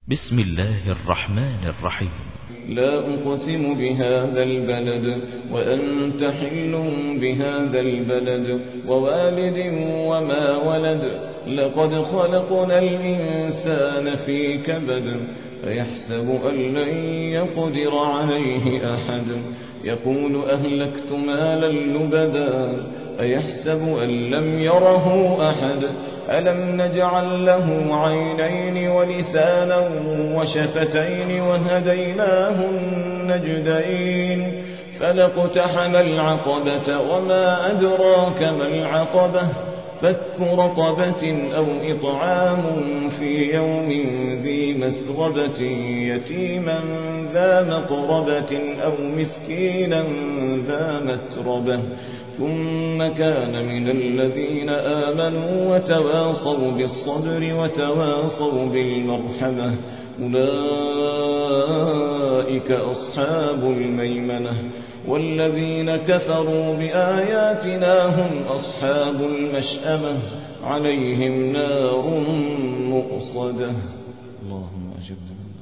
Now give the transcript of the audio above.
بسم الله الرحمن الرحيم. لا أقسم بهذا البلد وأنت حل بهذا البلد ووالد وما ولد لقد خلقنا الإنسان في كبد فيحسب أن لن يقدر عليه أحد يقول أهلكت مالا لبدا أيحسب أن لم يره أحد ألم نجعل له عينين ولسانا وشفتين وهديناه النجدين فلاقتحم العقبة وما أدراك ما العقبة فك رقبة أو إطعام في يوم ذي مسغبة يتيما ذا مقربة أو مسكينا ذا متربة ثم كان من الذين آمنوا وتواصوا بالصبر وتواصوا بالمرحمة أولئك أصحاب الميمنة والذين كفروا بآياتنا هم أصحاب المشأمة عليهم نار مؤصدة. اللهم أجبنا.